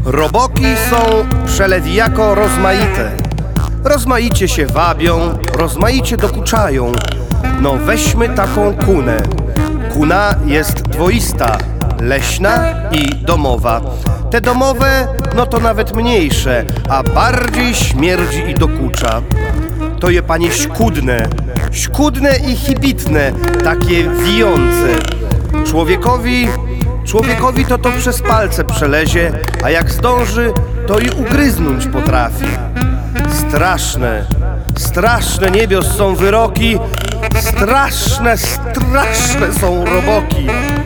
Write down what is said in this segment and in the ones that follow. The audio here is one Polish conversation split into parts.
Roboki są przelewijako rozmaite. Rozmaicie się wabią, rozmaicie dokuczają. No weźmy taką kunę. Kuna jest dwoista, leśna i domowa. Te domowe, no to nawet mniejsze, a bardziej śmierdzi i dokucza. To je panie śkudne i chibitne, takie wijące. Człowiekowi to przez palce przelezie, a jak zdąży, to i ugryznąć potrafi. Straszne niebios są wyroki, straszne są roboki.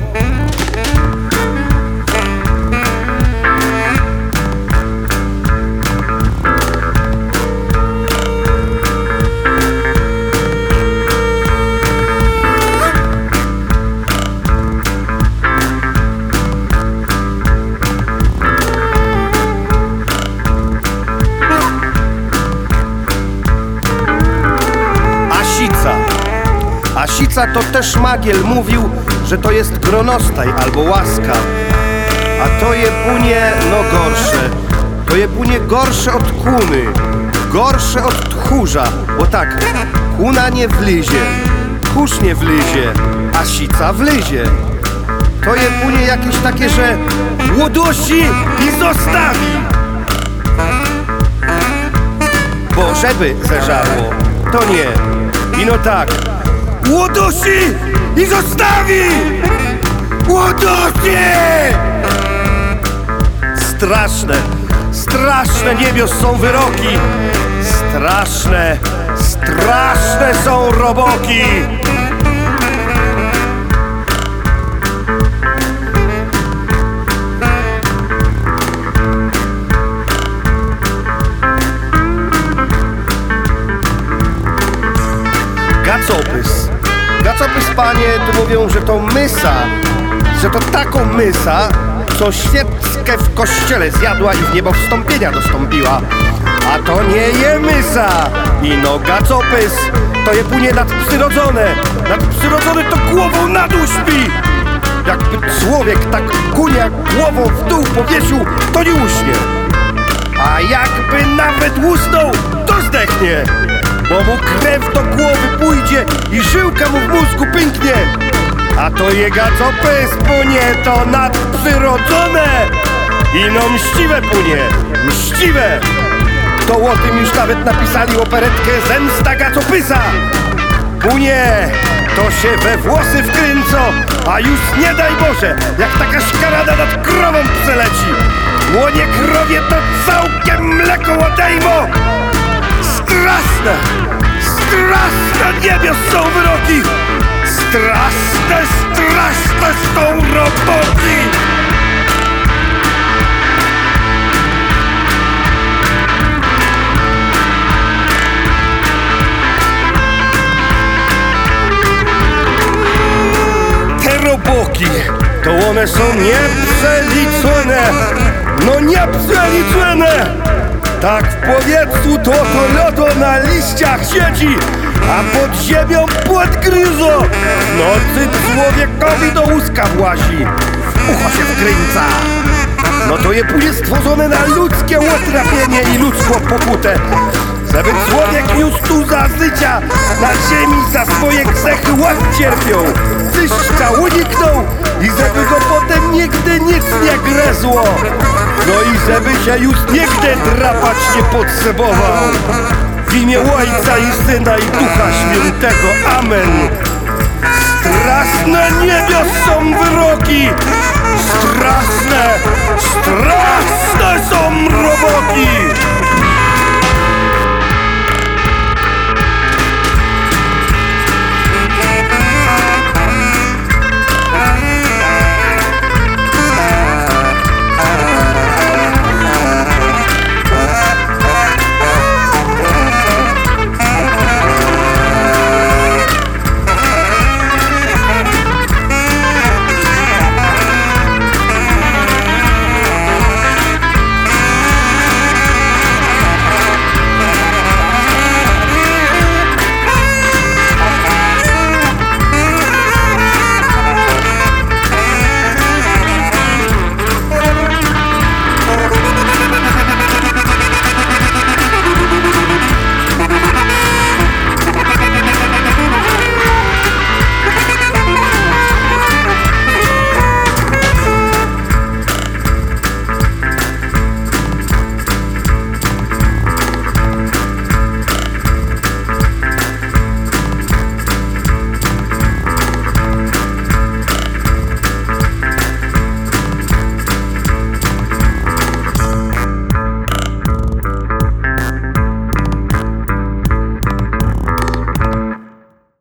Asica to też Magiel mówił, że to jest gronostaj albo łaska. A to je punie no gorsze. To je punie gorsze od kuny, gorsze od tchórza. Bo tak, kuna nie wlyzie, tchórz nie wlyzie, asica wlyzie. To je punie jakieś takie, że łodusi i zostawi. Bo żeby zeżarło, to nie. I no tak, łodusi i zostawi! Łodusi! Straszne niebios są wyroki. Straszne są roboki. Gacopys, panie, tu mówią, że to mysa, że to taką mysa, co świeckę w kościele zjadła i w niebo wstąpienia dostąpiła. A to nie je mysa. I no gacopys, to je punie nadprzyrodzone. Nadprzyrodzony to głową na dół śpi. Jakby człowiek tak kunia głową w dół powiesił, to nie uśnie. A jakby nawet usnął, to zdechnie. Bo mu krew do głowy pójdzie i żyłka mu w mózgu pęknie. A to je gacopys punie, to nadprzyrodzone. I no mściwe punie, mściwe. To o tym już nawet napisali operetkę Zemsta Gacopysa. Punie, to się we włosy wkręco, a już nie daj Boże, jak taka szkarada nad krową przeleci. Łonie krowie to całkiem mleko odejmo. Straszne niebios są wyroki. Straszne są roboki. Te roboki, to one są nieprzeliczone. No nieprzeliczone. Tak w powietrzu to lodo na liściach siedzi, a pod ziemią płot gryzo. W nocy człowiekowi do łóżka włazi, w ucho się wkręca. No to je później stworzone na ludzkie utrapienie i ludzką pokutę. Żeby człowiek już tu za życia na ziemi za swoje grzechy ład cierpiał, zyszcza uniknął i żeby go potem nigdy nic nie gryzło. No i żeby się już nigdy drapać nie potrzebował. W imię Ojca i Syna i Ducha Świętego. Amen. Straszne niebios są wyroki. Straszne